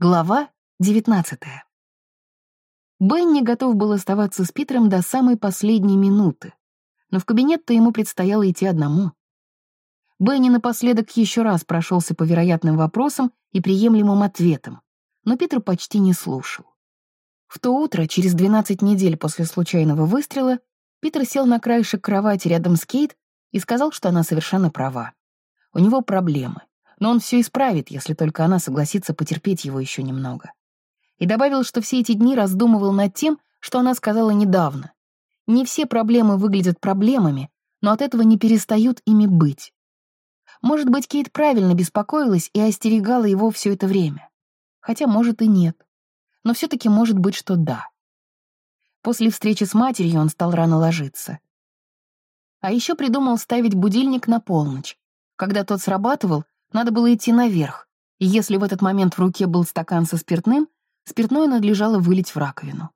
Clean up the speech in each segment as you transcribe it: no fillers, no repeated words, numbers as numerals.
Глава 19. Бенни готов был оставаться с Питером до самой последней минуты, но в кабинет-то ему предстояло идти одному. Бенни напоследок еще раз прошелся по вероятным вопросам и приемлемым ответам, но Питер почти не слушал. В то утро, через 12 недель после случайного выстрела, Питер сел на краешек кровати рядом с Кейт и сказал, что она совершенно права. У него проблемы, но он все исправит, если только она согласится потерпеть его еще немного. И добавил, что все эти дни раздумывал над тем, что она сказала недавно. Не все проблемы выглядят проблемами, но от этого не перестают ими быть. Может быть, Кейт правильно беспокоилась и остерегала его все это время. Хотя, может, и нет. Но все-таки может быть, что да. После встречи с матерью он стал рано ложиться. А еще придумал ставить будильник на полночь. Когда тот срабатывал, надо было идти наверх, и если в этот момент в руке был стакан со спиртным, спиртное надлежало вылить в раковину.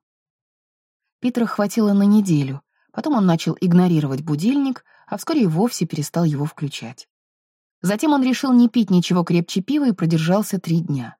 Питера хватило на неделю, потом он начал игнорировать будильник, а вскоре и вовсе перестал его включать. Затем он решил не пить ничего крепче пива и продержался 3 дня.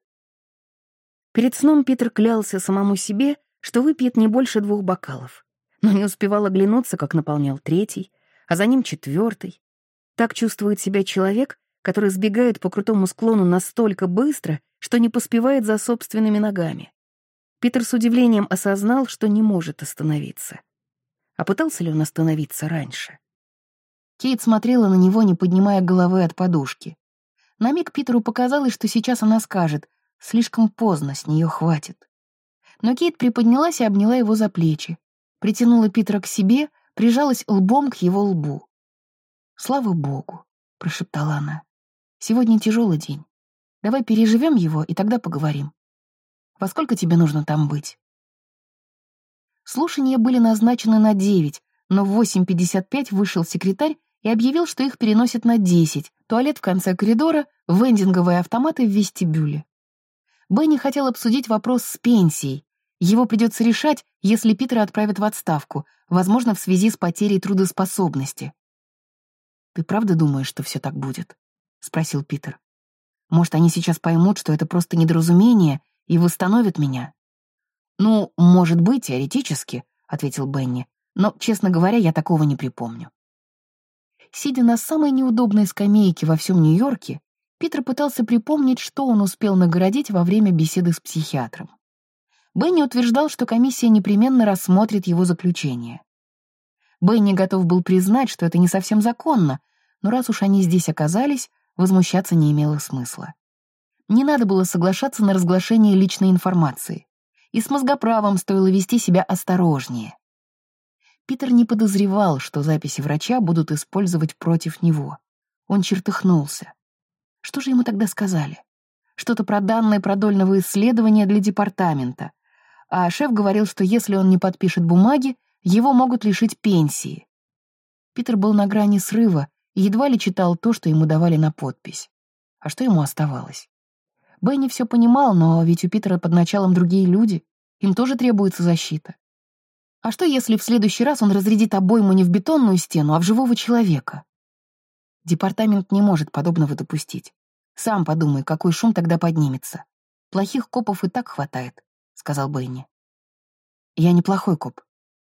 Перед сном Питер клялся самому себе, что выпьет не больше 2 бокалов, но не успевал оглянуться, как наполнял 3-й, а за ним 4-й. Так чувствует себя человек, который сбегает по крутому склону настолько быстро, что не поспевает за собственными ногами. Питер с удивлением осознал, что не может остановиться. А пытался ли он остановиться раньше? Кейт смотрела на него, не поднимая головы от подушки. На миг Питеру показалось, что сейчас она скажет: «Слишком поздно, с нее хватит». Но Кейт приподнялась и обняла его за плечи, притянула Питера к себе, прижалась лбом к его лбу. «Слава Богу», — прошептала она. «Сегодня тяжелый день. Давай переживем его, и тогда поговорим. Во сколько тебе нужно там быть?» Слушания были назначены на 9, но в 8:55 вышел секретарь и объявил, что их переносят на 10, туалет в конце коридора, вендинговые автоматы в вестибюле. Бенни хотел обсудить вопрос с пенсией. Его придется решать, если Питера отправят в отставку, возможно, в связи с потерей трудоспособности. «Ты правда думаешь, что все так будет?» — спросил Питер. «Может, они сейчас поймут, что это просто недоразумение, и восстановят меня?» «Ну, может быть, теоретически», — ответил Бенни, «но, честно говоря, я такого не припомню». Сидя на самой неудобной скамейке во всем Нью-Йорке, Питер пытался припомнить, что он успел нагородить во время беседы с психиатром. Бенни утверждал, что комиссия непременно рассмотрит его заключение. Бенни готов был признать, что это не совсем законно, но раз уж они здесь оказались, возмущаться не имело смысла. Не надо было соглашаться на разглашение личной информации. И с мозгоправом стоило вести себя осторожнее. Питер не подозревал, что записи врача будут использовать против него. Он чертыхнулся. Что же ему тогда сказали? Что-то про данные продольного исследования для департамента. А шеф говорил, что если он не подпишет бумаги, его могут лишить пенсии. Питер был на грани срыва и едва ли читал то, что ему давали на подпись. А что ему оставалось? Бенни все понимал, но ведь у Питера под началом другие люди, им тоже требуется защита. А что, если в следующий раз он разрядит обойму не в бетонную стену, а в живого человека? Департамент не может подобного допустить. Сам подумай, какой шум тогда поднимется. Плохих копов и так хватает, — сказал Бенни. Я неплохой коп.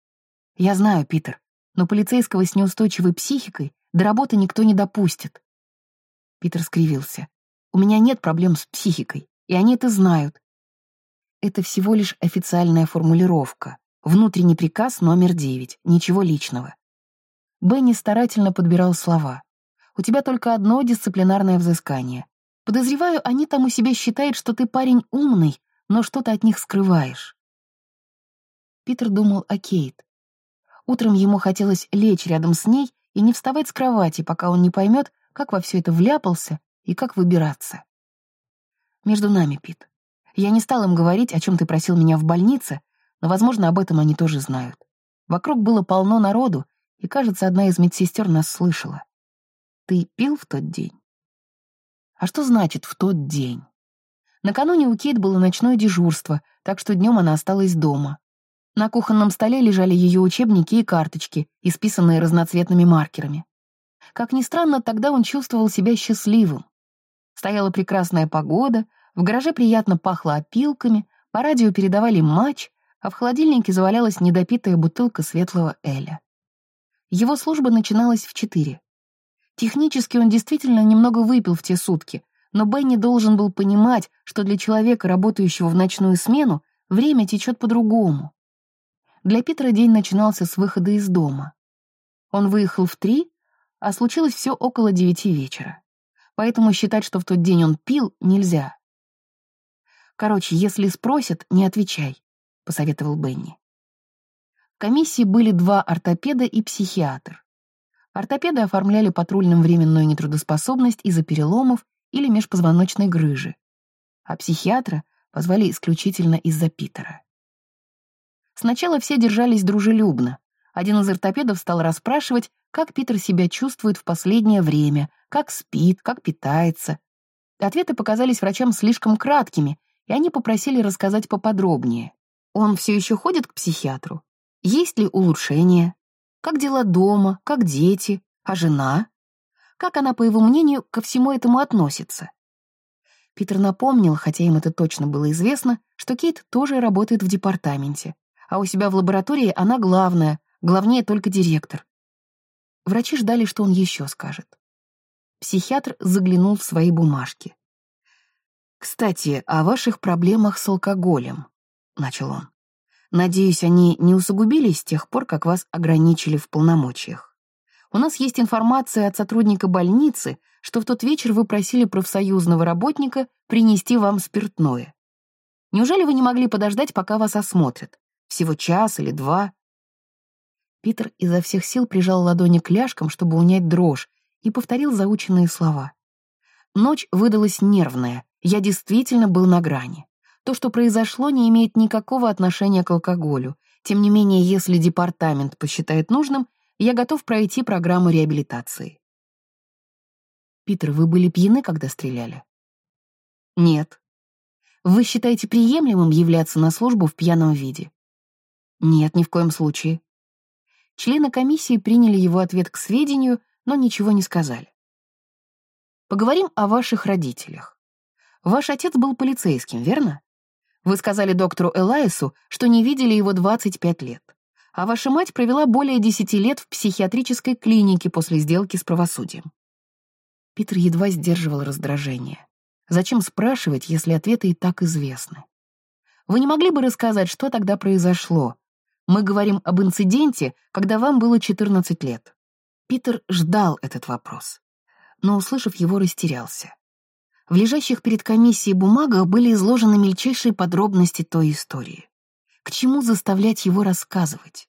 Я знаю, Питер, но полицейского с неустойчивой психикой до работы никто не допустит. Питер скривился. У меня нет проблем с психикой, и они это знают. Это всего лишь официальная формулировка. Внутренний приказ номер 9. Ничего личного. Бенни старательно подбирал слова. У тебя только одно дисциплинарное взыскание. Подозреваю, они там у себя считают, что ты парень умный, но что-то от них скрываешь. Питер думал о Кейт. Утром ему хотелось лечь рядом с ней и не вставать с кровати, пока он не поймет, как во все это вляпался и как выбираться. Между нами, Пит. Я не стал им говорить, о чем ты просил меня в больнице, но, возможно, об этом они тоже знают. Вокруг было полно народу, и, кажется, одна из медсестер нас слышала. Ты пил в тот день? А что значит «в тот день»? Накануне у Кейт было ночное дежурство, так что днем она осталась дома. На кухонном столе лежали ее учебники и карточки, исписанные разноцветными маркерами. Как ни странно, тогда он чувствовал себя счастливым. Стояла прекрасная погода, В гараже приятно пахло опилками, по радио передавали матч, а в холодильнике завалялась недопитая бутылка светлого эля. Его служба начиналась в 4. Технически он действительно немного выпил в те сутки, но Бенни должен был понимать, что для человека, работающего в ночную смену, время течет по-другому. Для Питера день начинался с выхода из дома. Он выехал в 3, а случилось все около 9 вечера. Поэтому считать, что в тот день он пил, нельзя. «Короче, если спросят, не отвечай», — посоветовал Бенни. В комиссии были 2 ортопеда и психиатр. Ортопеды оформляли патрульным временную нетрудоспособность из-за переломов или межпозвоночной грыжи, а психиатра позвали исключительно из-за Питера. Сначала все держались дружелюбно. Один из ортопедов стал расспрашивать, как Питер себя чувствует в последнее время, как спит, как питается. Ответы показались врачам слишком краткими, и они попросили рассказать поподробнее. Он все еще ходит к психиатру? Есть ли улучшения? Как дела дома? Как дети? А жена? Как она, по его мнению, ко всему этому относится? Питер напомнил, хотя им это точно было известно, что Кейт тоже работает в департаменте, а у себя в лаборатории она главная, главнее только директор. Врачи ждали, что он еще скажет. Психиатр заглянул в свои бумажки. «Кстати, о ваших проблемах с алкоголем», — начал он. «Надеюсь, они не усугубились с тех пор, как вас ограничили в полномочиях. У нас есть информация от сотрудника больницы, что в тот вечер вы просили профсоюзного работника принести вам спиртное. Неужели вы не могли подождать, пока вас осмотрят? Всего час или 2?» Питер изо всех сил прижал ладони к ляжкам, чтобы унять дрожь, и повторил заученные слова. «Ночь выдалась нервная. Я действительно был на грани. То, что произошло, не имеет никакого отношения к алкоголю. Тем не менее, если департамент посчитает нужным, я готов пройти программу реабилитации». «Питер, вы были пьяны, когда стреляли?» «Нет». «Вы считаете приемлемым являться на службу в пьяном виде?» «Нет, ни в коем случае». Члены комиссии приняли его ответ к сведению, но ничего не сказали. «Поговорим о ваших родителях. Ваш отец был полицейским, верно? Вы сказали доктору Элайсу, что не видели его 25 лет, а ваша мать провела более 10 лет в психиатрической клинике после сделки с правосудием». Питер едва сдерживал раздражение. Зачем спрашивать, если ответы и так известны? «Вы не могли бы рассказать, что тогда произошло? Мы говорим об инциденте, когда вам было 14 лет». Питер ждал этот вопрос, но, услышав его, растерялся. В лежащих перед комиссией бумагах были изложены мельчайшие подробности той истории. К чему заставлять его рассказывать?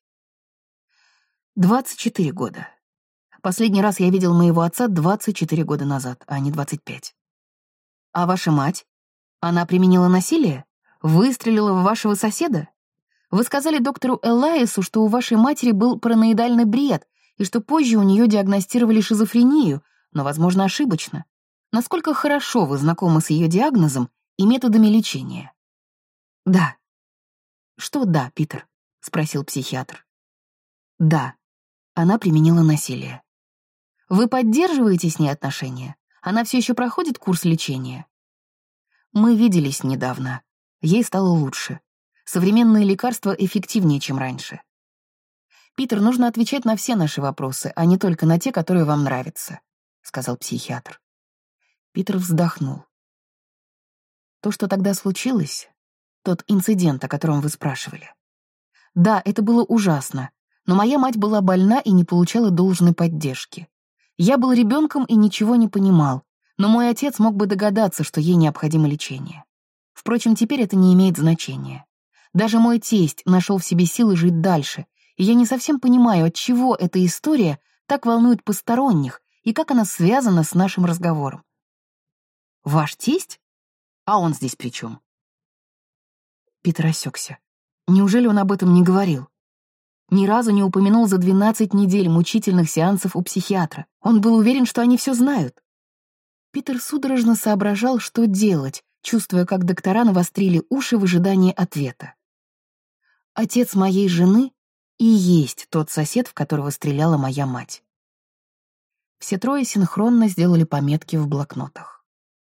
24 года. Последний раз я видел моего отца 24 года назад, а не 25. А ваша мать? Она применила насилие? Выстрелила в вашего соседа? Вы сказали доктору Элайсу, что у вашей матери был параноидальный бред, и что позже у нее диагностировали шизофрению, но, возможно, ошибочно. Насколько хорошо вы знакомы с ее диагнозом и методами лечения?» «Да». «Что «да», Питер?» — спросил психиатр. «Да, она применила насилие». «Вы поддерживаете с ней отношения? Она все еще проходит курс лечения?» «Мы виделись недавно. Ей стало лучше. Современные лекарства эффективнее, чем раньше». «Питер, нужно отвечать на все наши вопросы, а не только на те, которые вам нравятся», — сказал психиатр. Питер вздохнул. «То, что тогда случилось, тот инцидент, о котором вы спрашивали. Да, это было ужасно, но моя мать была больна и не получала должной поддержки. Я был ребенком и ничего не понимал, но мой отец мог бы догадаться, что ей необходимо лечение. Впрочем, теперь это не имеет значения. Даже мой тесть нашел в себе силы жить дальше, и я не совсем понимаю, отчего эта история так волнует посторонних и как она связана с нашим разговором». «Ваш тесть? А он здесь при чем?» Питер осекся. Неужели он об этом не говорил? Ни разу не упомянул за 12 недель мучительных сеансов у психиатра. Он был уверен, что они все знают. Питер судорожно соображал, что делать, чувствуя, как доктора навострили уши в ожидании ответа. «Отец моей жены и есть тот сосед, в которого стреляла моя мать». Все трое синхронно сделали пометки в блокнотах.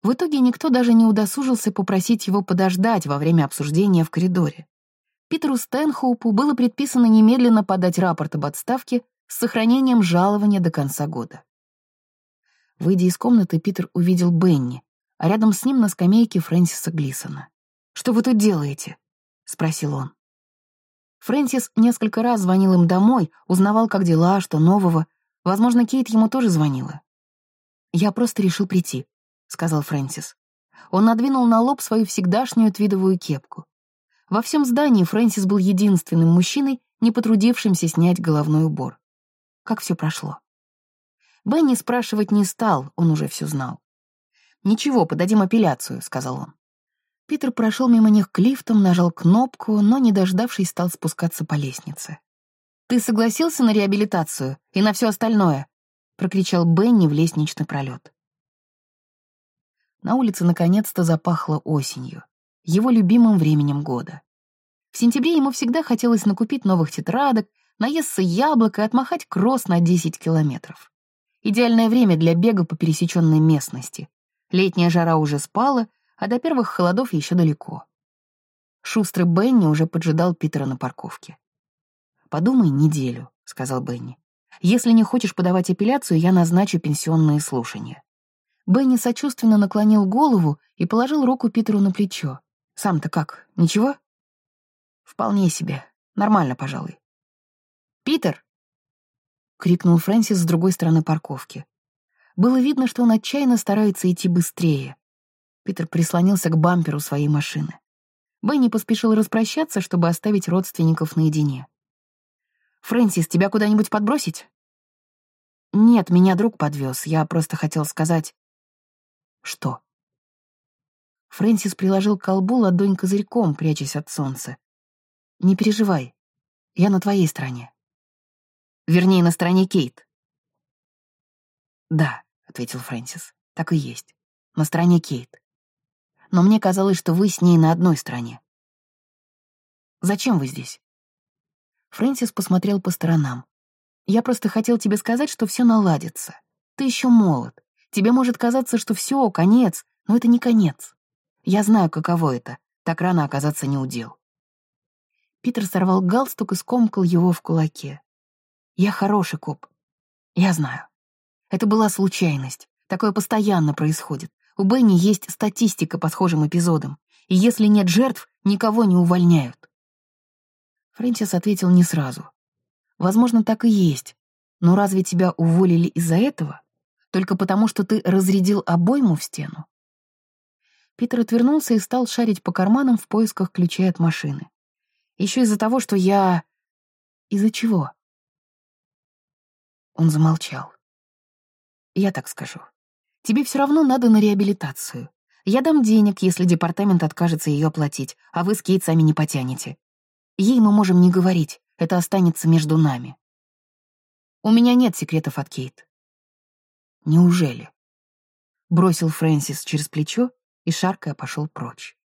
В итоге никто даже не удосужился попросить его подождать во время обсуждения в коридоре. Питеру Стэнхоупу было предписано немедленно подать рапорт об отставке с сохранением жалования до конца года. Выйдя из комнаты, Питер увидел Бенни, а рядом с ним на скамейке Фрэнсиса Глисона. «Что вы тут делаете?» — спросил он. Фрэнсис несколько раз звонил им домой, узнавал, как дела, что нового. Возможно, Кейт ему тоже звонила. «Я просто решил прийти», — сказал Фрэнсис. Он надвинул на лоб свою всегдашнюю твидовую кепку. Во всем здании Фрэнсис был единственным мужчиной, не потрудившимся снять головной убор. Как все прошло? Бенни спрашивать не стал, он уже все знал. «Ничего, подадим апелляцию», — сказал он. Питер прошел мимо них к лифтам, нажал кнопку, но, не дождавшись, стал спускаться по лестнице. «Ты согласился на реабилитацию и на все остальное?» — прокричал Бенни в лестничный пролет. На улице наконец-то запахло осенью, его любимым временем года. В сентябре ему всегда хотелось накупить новых тетрадок, наесться яблок и отмахать кросс на 10 километров. Идеальное время для бега по пересеченной местности. Летняя жара уже спала, а до первых холодов еще далеко. Шустрый Бенни уже поджидал Питера на парковке. «Подумай неделю», — сказал Бенни. «Если не хочешь подавать апелляцию, я назначу пенсионные слушания». Бенни сочувственно наклонил голову и положил руку Питеру на плечо. «Сам-то как, ничего?» «Вполне себе. Нормально, пожалуй». «Питер!» — крикнул Фрэнсис с другой стороны парковки. Было видно, что он отчаянно старается идти быстрее. Питер прислонился к бамперу своей машины. Бенни поспешил распрощаться, чтобы оставить родственников наедине. «Фрэнсис, тебя куда-нибудь подбросить?» «Нет, меня друг подвез. Я просто хотел сказать...» «Что?» Фрэнсис приложил к колбу ладонь козырьком, прячась от солнца. «Не переживай. Я на твоей стороне. Вернее, на стороне Кейт». «Да», — ответил Фрэнсис, — «так и есть. На стороне Кейт. Но мне казалось, что вы с ней на одной стороне. Зачем вы здесь?» Фрэнсис посмотрел по сторонам. «Я просто хотел тебе сказать, что все наладится. Ты еще молод. Тебе может казаться, что все, конец, но это не конец. Я знаю, каково это — так рано оказаться не у дел». Питер сорвал галстук и скомкал его в кулаке. «Я хороший коп. Я знаю. Это была случайность. Такое постоянно происходит. У Бенни есть статистика по схожим эпизодам. И если нет жертв, никого не увольняют». Фрэнсис ответил не сразу. «Возможно, так и есть. Но разве тебя уволили из-за этого? Только потому, что ты разрядил обойму в стену?» Питер отвернулся и стал шарить по карманам в поисках ключей от машины. «Еще из-за того, что я...» «Из-за чего?» Он замолчал. «Я так скажу. Тебе все равно надо на реабилитацию. Я дам денег, если департамент откажется ее оплатить, а вы с Кейт сами не потянете. Ей мы можем не говорить, это останется между нами. У меня нет секретов от Кейт». «Неужели?» Бросил Фрэнсис через плечо и, шаркая, пошел прочь.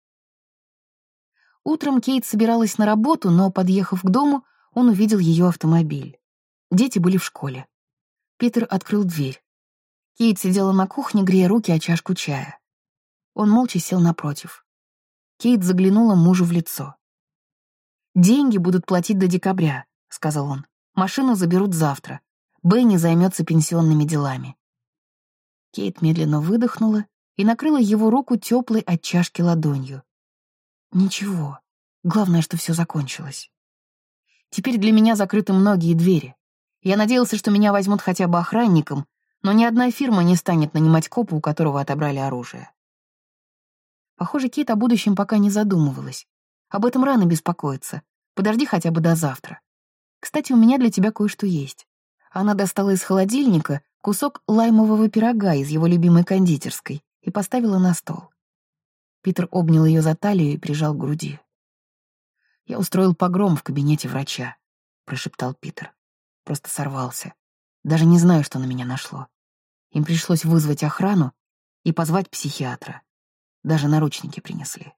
Утром Кейт собиралась на работу, но, подъехав к дому, он увидел ее автомобиль. Дети были в школе. Питер открыл дверь. Кейт сидела на кухне, грея руки о чашку чая. Он молча сел напротив. Кейт заглянула мужу в лицо. «Деньги будут платить до декабря», — сказал он. «Машину заберут завтра. Бенни займется пенсионными делами». Кейт медленно выдохнула и накрыла его руку теплой от чашки ладонью. «Ничего. Главное, что все закончилось. Теперь для меня закрыты многие двери. Я надеялся, что меня возьмут хотя бы охранником, но ни одна фирма не станет нанимать копа, у которого отобрали оружие». Похоже, Кейт о будущем пока не задумывалась. Об этом рано беспокоиться. Подожди хотя бы до завтра. Кстати, у меня для тебя кое-что есть. Она достала из холодильника кусок лаймового пирога из его любимой кондитерской и поставила на стол. Питер обнял ее за талию и прижал к груди. «Я устроил погром в кабинете врача», — прошептал Питер. «Просто сорвался. Даже не знаю, что на меня нашло. Им пришлось вызвать охрану и позвать психиатра. Даже наручники принесли».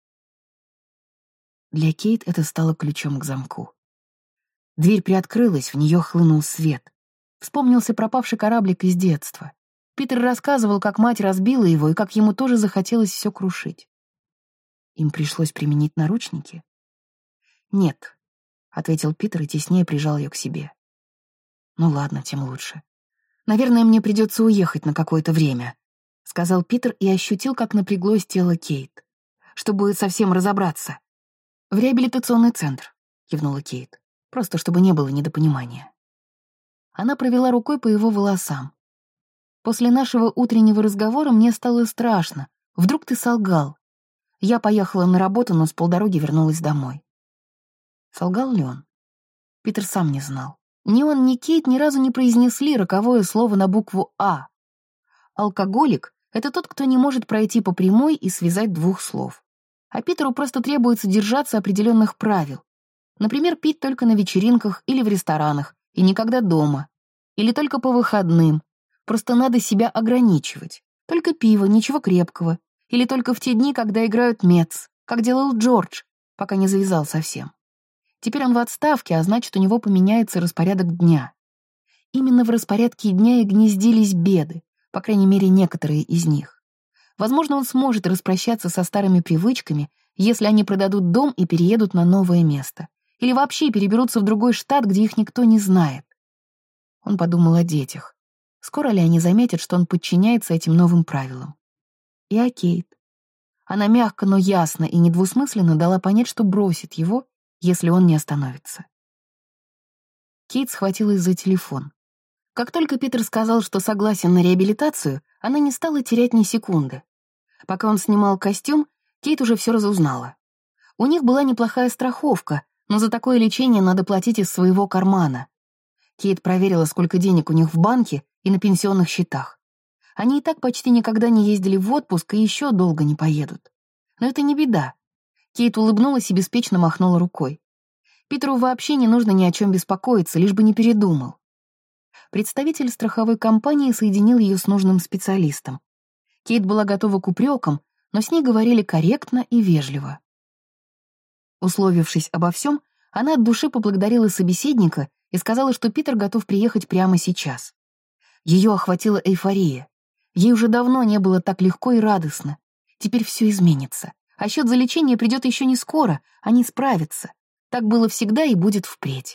Для Кейт это стало ключом к замку. Дверь приоткрылась, в нее хлынул свет. Вспомнился пропавший кораблик из детства. Питер рассказывал, как мать разбила его и как ему тоже захотелось все крушить. Им пришлось применить наручники? «Нет», — ответил Питер и теснее прижал ее к себе. «Ну ладно, тем лучше. Наверное, мне придется уехать на какое-то время», — сказал Питер и ощутил, как напряглось тело Кейт. «Чтобы совсем разобраться». «В реабилитационный центр», — кивнула Кейт. «Просто чтобы не было недопонимания». Она провела рукой по его волосам. «После нашего утреннего разговора мне стало страшно. Вдруг ты солгал? Я поехала на работу, но с полдороги вернулась домой». Солгал ли он? Питер сам не знал. Ни он, ни Кейт ни разу не произнесли роковое слово на букву «А». Алкоголик — это тот, кто не может пройти по прямой и связать двух слов. А Питеру просто требуется держаться определенных правил. Например, пить только на вечеринках или в ресторанах, и никогда дома. Или только по выходным. Просто надо себя ограничивать. Только пиво, ничего крепкого. Или только в те дни, когда играют Метс, как делал Джордж, пока не завязал совсем. Теперь он в отставке, а значит, у него поменяется распорядок дня. Именно в распорядке дня и гнездились беды, по крайней мере, некоторые из них. Возможно, он сможет распрощаться со старыми привычками, если они продадут дом и переедут на новое место. Или вообще переберутся в другой штат, где их никто не знает. Он подумал о детях. Скоро ли они заметят, что он подчиняется этим новым правилам? И о Кейт. Она мягко, но ясно и недвусмысленно дала понять, что бросит его, если он не остановится. Кейт схватилась за телефон. Как только Питер сказал, что согласен на реабилитацию, она не стала терять ни секунды. Пока он снимал костюм, Кейт уже все разузнала. У них была неплохая страховка, но за такое лечение надо платить из своего кармана. Кейт проверила, сколько денег у них в банке и на пенсионных счетах. Они и так почти никогда не ездили в отпуск и еще долго не поедут. Но это не беда. Кейт улыбнулась и беспечно махнула рукой. Питеру вообще не нужно ни о чем беспокоиться, лишь бы не передумал. Представитель страховой компании соединил ее с нужным специалистом. Кейт была готова к упрекам, но с ней говорили корректно и вежливо. Условившись обо всем, она от души поблагодарила собеседника и сказала, что Питер готов приехать прямо сейчас. Ее охватила эйфория. Ей уже давно не было так легко и радостно. Теперь все изменится. А счет за лечение придет еще не скоро, они справятся. Так было всегда и будет впредь.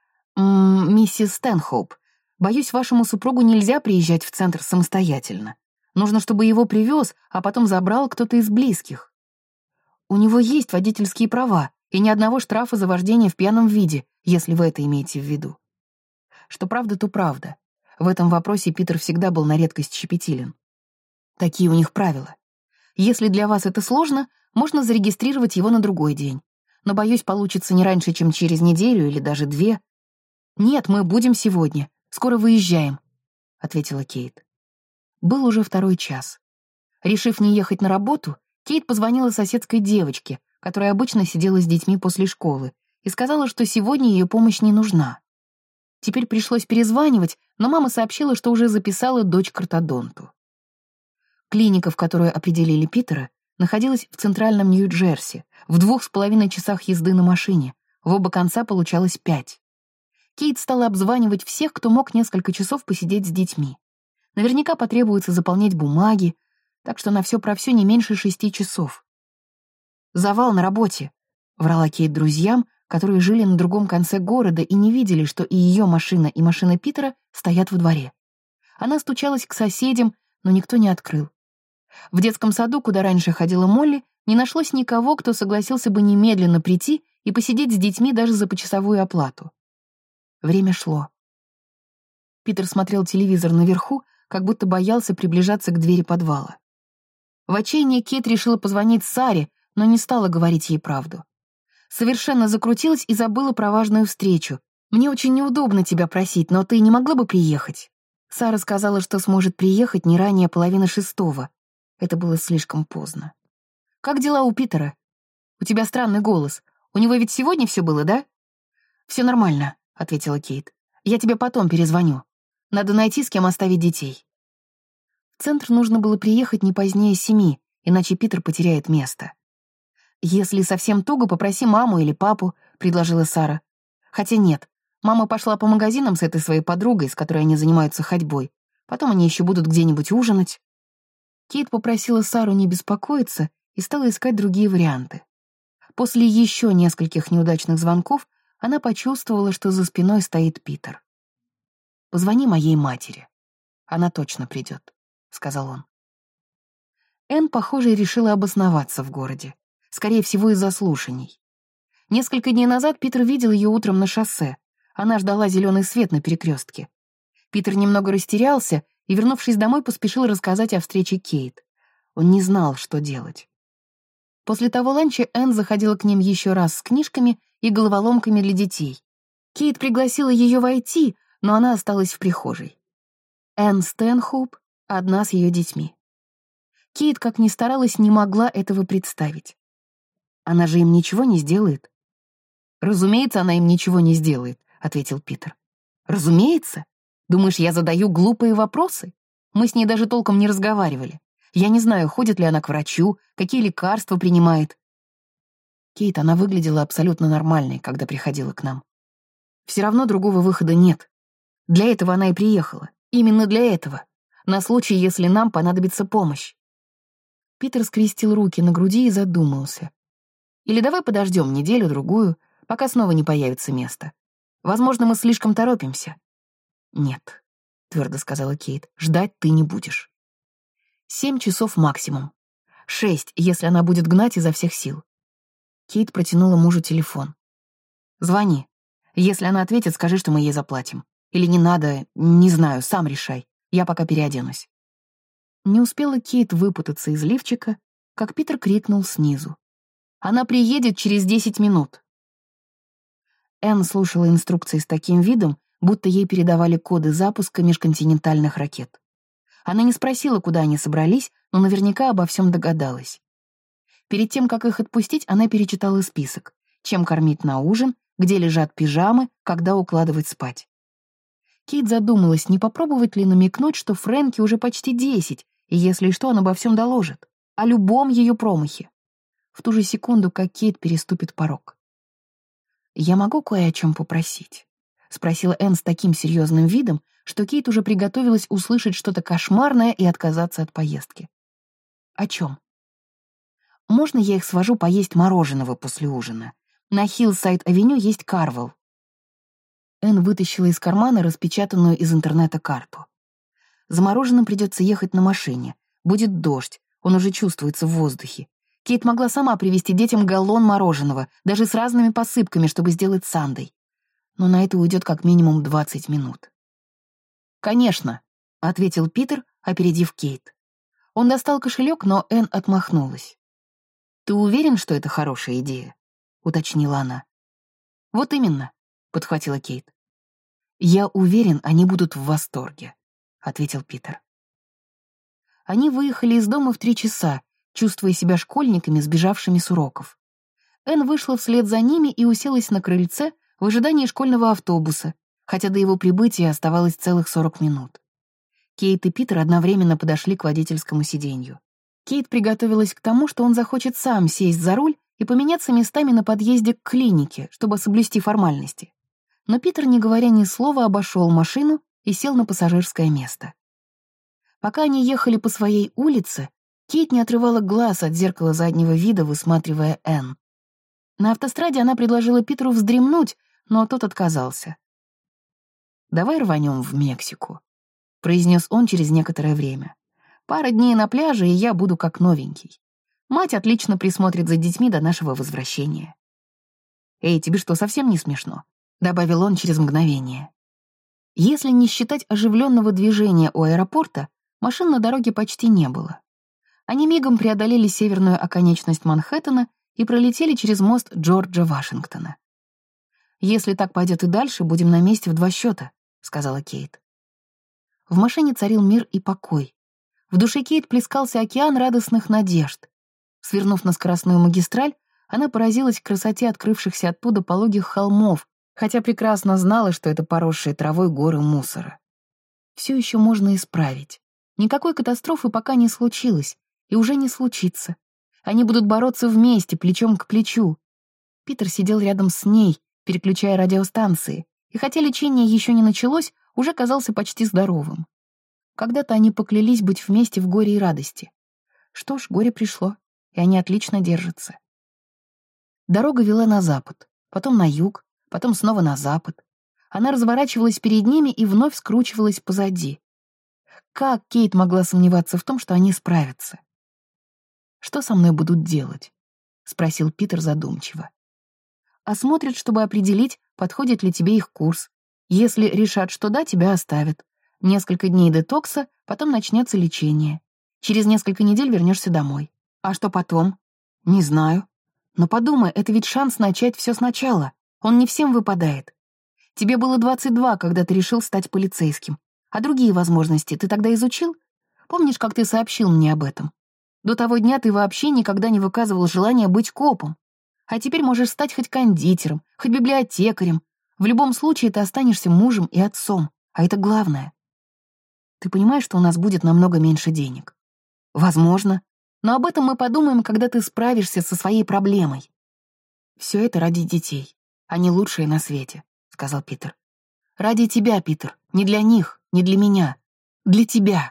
«Миссис Стэнхоуп, боюсь, вашему супругу нельзя приезжать в центр самостоятельно. Нужно, чтобы его привез, а потом забрал кто-то из близких. У него есть водительские права и ни одного штрафа за вождение в пьяном виде, если вы это имеете в виду». Что правда, то правда. В этом вопросе Питер всегда был на редкость щепетилен. Такие у них правила. Если для вас это сложно, можно зарегистрировать его на другой день. Но, боюсь, получится не раньше, чем через неделю или даже 2. «Нет, мы будем сегодня. Скоро выезжаем», — ответила Кейт. Был уже 2 час. Решив не ехать на работу, Кейт позвонила соседской девочке, которая обычно сидела с детьми после школы, и сказала, что сегодня ее помощь не нужна. Теперь пришлось перезванивать, но мама сообщила, что уже записала дочь к ортодонту. Клиника, в которую определили Питера, находилась в центральном Нью-Джерси, в 2,5 часах езды на машине, в оба конца получалось 5. Кейт стала обзванивать всех, кто мог несколько часов посидеть с детьми. Наверняка потребуется заполнять бумаги, так что на все про все не меньше 6 часов. «Завал на работе», — врала Кейт друзьям, которые жили на другом конце города и не видели, что и ее машина, и машина Питера стоят во дворе. Она стучалась к соседям, но никто не открыл. В детском саду, куда раньше ходила Молли, не нашлось никого, кто согласился бы немедленно прийти и посидеть с детьми даже за почасовую оплату. Время шло. Питер смотрел телевизор наверху, как будто боялся приближаться к двери подвала. В отчаянии Кейт решила позвонить Саре, но не стала говорить ей правду. Совершенно закрутилась и забыла про важную встречу. «Мне очень неудобно тебя просить, но ты не могла бы приехать?» Сара сказала, что сможет приехать не ранее 5:30. Это было слишком поздно. «Как дела у Питера? У тебя странный голос. У него ведь сегодня все было, да?» «Все нормально», — ответила Кейт. «Я тебе потом перезвоню. Надо найти, с кем оставить детей». В центр нужно было приехать не позднее 7, иначе Питер потеряет место. «Если совсем туго, попроси маму или папу», — предложила Сара. «Хотя нет, мама пошла по магазинам с этой своей подругой, с которой они занимаются ходьбой. Потом они еще будут где-нибудь ужинать. Кейт попросила Сару не беспокоиться и стала искать другие варианты. После еще нескольких неудачных звонков она почувствовала, что за спиной стоит Питер. «Позвони моей матери. Она точно придет», — сказал он. Энн, похоже, решила обосноваться в городе. Скорее всего, из-за слушаний. Несколько дней назад Питер видел ее утром на шоссе. Она ждала зеленый свет на перекрестке. Питер немного растерялся и, вернувшись домой, поспешил рассказать о встрече Кейт. Он не знал, что делать. После того ланча Энн заходила к ним еще раз с книжками и головоломками для детей. Кейт пригласила ее войти, но она осталась в прихожей. Энн Стэнхоуп одна с ее детьми. Кейт, как ни старалась, не могла этого представить. Она же им ничего не сделает. «Разумеется, она им ничего не сделает», — ответил Питер. «Разумеется? Думаешь, я задаю глупые вопросы? Мы с ней даже толком не разговаривали. Я не знаю, ходит ли она к врачу, какие лекарства принимает». Кейт, она выглядела абсолютно нормальной, когда приходила к нам. Все равно другого выхода нет. Для этого она и приехала. Именно для этого. На случай, если нам понадобится помощь. Питер скрестил руки на груди и задумался. Или давай подождем неделю-другую, пока снова не появится место. Возможно, мы слишком торопимся. Нет, твердо сказала Кейт, ждать ты не будешь. 7 часов максимум. 6, если она будет гнать изо всех сил. Кейт протянула мужу телефон. Звони. Если она ответит, скажи, что мы ей заплатим. Или не надо, не знаю, сам решай. Я пока переоденусь. Не успела Кейт выпутаться из лифчика, как Питер крикнул снизу. «Она приедет через 10 минут». Энн слушала инструкции с таким видом, будто ей передавали коды запуска межконтинентальных ракет. Она не спросила, куда они собрались, но наверняка обо всем догадалась. Перед тем, как их отпустить, она перечитала список. Чем кормить на ужин, где лежат пижамы, когда укладывать спать. Кейт задумалась, не попробовать ли намекнуть, что Фрэнки уже почти 10, и если что, он обо всем доложит. О любом ее промахе. В ту же секунду, как Кейт переступит порог. «Я могу кое о чем попросить?» — спросила Энн с таким серьезным видом, что Кейт уже приготовилась услышать что-то кошмарное и отказаться от поездки. «О чем?» «Можно я их свожу поесть мороженого после ужина? На Хиллсайд-авеню есть Карвелл». Энн вытащила из кармана распечатанную из интернета карту. За мороженым придется ехать на машине. Будет дождь, он уже чувствуется в воздухе. Кейт могла сама привезти детям галлон мороженого, даже с разными посыпками, чтобы сделать сандей. Но на это уйдет как минимум 20 минут. «Конечно», — ответил Питер, опередив Кейт. Он достал кошелек, но Энн отмахнулась. «Ты уверен, что это хорошая идея?» — уточнила она. «Вот именно», — подхватила Кейт. «Я уверен, они будут в восторге», — ответил Питер. Они выехали из дома в 3 часа, чувствуя себя школьниками, сбежавшими с уроков. Энн вышла вслед за ними и уселась на крыльце в ожидании школьного автобуса, хотя до его прибытия оставалось целых 40 минут. Кейт и Питер одновременно подошли к водительскому сиденью. Кейт приготовилась к тому, что он захочет сам сесть за руль и поменяться местами на подъезде к клинике, чтобы соблюсти формальности. Но Питер, не говоря ни слова, обошел машину и сел на пассажирское место. Пока они ехали по своей улице, Кейт не отрывала глаз от зеркала заднего вида, высматривая Энн. На автостраде она предложила Питеру вздремнуть, но тот отказался. «Давай рванем в Мексику», — произнес он через некоторое время. «Пара дней на пляже, и я буду как новенький. Мать отлично присмотрит за детьми до нашего возвращения». «Эй, тебе что, совсем не смешно?» — добавил он через мгновение. Если не считать оживленного движения у аэропорта, машин на дороге почти не было. Они мигом преодолели северную оконечность Манхэттена и пролетели через мост Джорджа Вашингтона. «Если так пойдет и дальше, будем на месте в 2 счета», — сказала Кейт. В машине царил мир и покой. В душе Кейт плескался океан радостных надежд. Свернув на скоростную магистраль, она поразилась красоте открывшихся оттуда пологих холмов, хотя прекрасно знала, что это поросшие травой горы мусора. Все еще можно исправить. Никакой катастрофы пока не случилось, и уже не случится. Они будут бороться вместе, плечом к плечу. Питер сидел рядом с ней, переключая радиостанции, и хотя лечение еще не началось, уже казался почти здоровым. Когда-то они поклялись быть вместе в горе и радости. Что ж, горе пришло, и они отлично держатся. Дорога вела на запад, потом на юг, потом снова на запад. Она разворачивалась перед ними и вновь скручивалась позади. Как Кейт могла сомневаться в том, что они справятся? «Что со мной будут делать?» — спросил Питер задумчиво. «Осмотрят, чтобы определить, подходит ли тебе их курс. Если решат, что да, тебя оставят. Несколько дней детокса, потом начнется лечение. Через несколько недель вернешься домой. А что потом? Не знаю. Но подумай, это ведь шанс начать все сначала. Он не всем выпадает. Тебе было 22, когда ты решил стать полицейским. А другие возможности ты тогда изучил? Помнишь, как ты сообщил мне об этом? До того дня ты вообще никогда не выказывал желания быть копом. А теперь можешь стать хоть кондитером, хоть библиотекарем. В любом случае ты останешься мужем и отцом. А это главное. Ты понимаешь, что у нас будет намного меньше денег? Возможно. Но об этом мы подумаем, когда ты справишься со своей проблемой. Все это ради детей. Они лучшие на свете, сказал Питер. Ради тебя, Питер. Не для них, не для меня. Для тебя.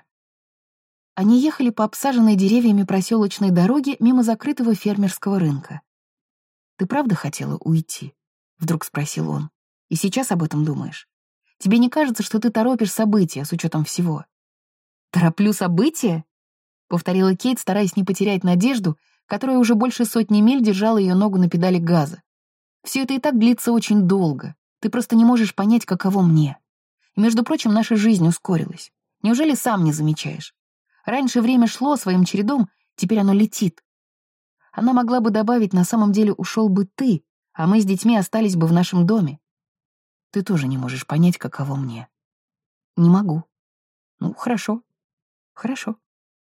Они ехали по обсаженной деревьями проселочной дороге мимо закрытого фермерского рынка. «Ты правда хотела уйти?» — вдруг спросил он. «И сейчас об этом думаешь? Тебе не кажется, что ты торопишь события с учетом всего?» «Тороплю события?» — повторила Кейт, стараясь не потерять надежду, которая уже больше 100 миль держала ее ногу на педали газа. «Все это и так длится очень долго. Ты просто не можешь понять, каково мне. И, между прочим, наша жизнь ускорилась. Неужели сам не замечаешь? Раньше время шло своим чередом, теперь оно летит. Она могла бы добавить, на самом деле ушел бы ты, а мы с детьми остались бы в нашем доме. Ты тоже не можешь понять, каково мне». «Не могу». «Ну, хорошо. Хорошо».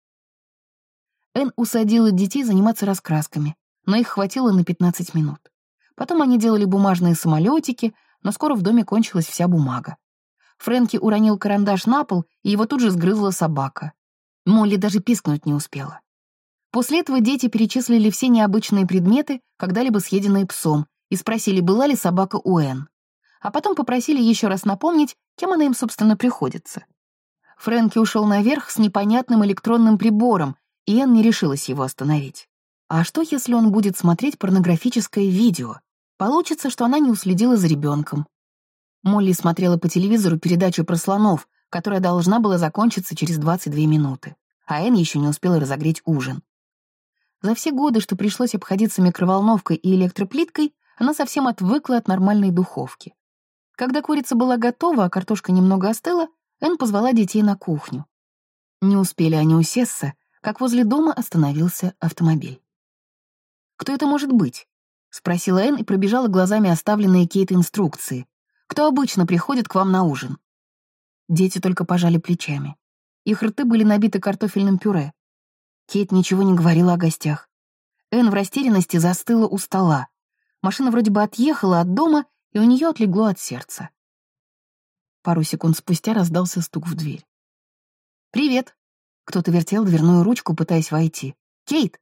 Энн усадила детей заниматься раскрасками, но их хватило на 15 минут. Потом они делали бумажные самолетики, но скоро в доме кончилась вся бумага. Фрэнки уронил карандаш на пол, и его тут же сгрызла собака. Молли даже пискнуть не успела. После этого дети перечислили все необычные предметы, когда-либо съеденные псом, и спросили, была ли собака у Энн. А потом попросили еще раз напомнить, кем она им, собственно, приходится. Фрэнки ушел наверх с непонятным электронным прибором, и Энн не решилась его остановить. А что, если он будет смотреть порнографическое видео? Получится, что она не уследила за ребенком. Молли смотрела по телевизору передачу про слонов, которая должна была закончиться через 22 минуты, а Энн еще не успела разогреть ужин. За все годы, что пришлось обходиться микроволновкой и электроплиткой, она совсем отвыкла от нормальной духовки. Когда курица была готова, а картошка немного остыла, Энн позвала детей на кухню. Не успели они усесться, как возле дома остановился автомобиль. «Кто это может быть?» — спросила Энн и пробежала глазами оставленные Кейт инструкции. «Кто обычно приходит к вам на ужин?» Дети только пожали плечами. Их рты были набиты картофельным пюре. Кейт ничего не говорила о гостях. Энн в растерянности застыла у стола. Машина вроде бы отъехала от дома, и у нее отлегло от сердца. Пару секунд спустя раздался стук в дверь. «Привет!» — кто-то вертел дверную ручку, пытаясь войти. «Кейт!»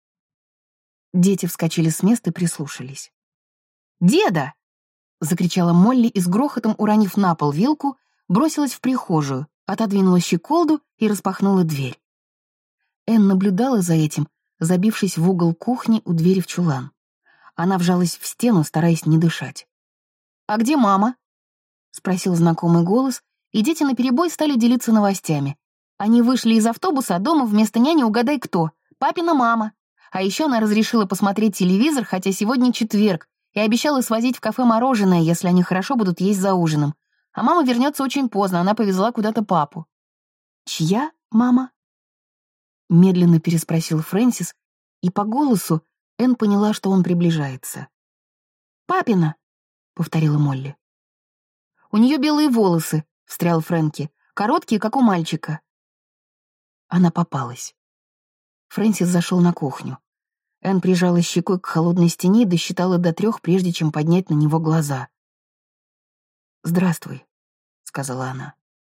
Дети вскочили с места и прислушались. «Деда!» — закричала Молли и с грохотом, уронив на пол вилку, бросилась в прихожую, отодвинула щеколду и распахнула дверь. Энн наблюдала за этим, забившись в угол кухни у двери в чулан. Она вжалась в стену, стараясь не дышать. «А где мама?» — спросил знакомый голос, и дети наперебой стали делиться новостями. Они вышли из автобуса, а дома вместо няни угадай кто. Папина мама. А еще она разрешила посмотреть телевизор, хотя сегодня четверг, и обещала свозить в кафе мороженое, если они хорошо будут есть за ужином. А мама вернется очень поздно, она повезла куда-то папу. «Чья мама?» — медленно переспросил Фрэнсис, и по голосу Энн поняла, что он приближается. «Папина», — повторила Молли. «У нее белые волосы», — встрял Фрэнки, «короткие, как у мальчика». Она попалась. Фрэнсис зашел на кухню. Энн прижала щекой к холодной стене и досчитала до 3, прежде чем поднять на него глаза. «Здравствуй», — сказала она.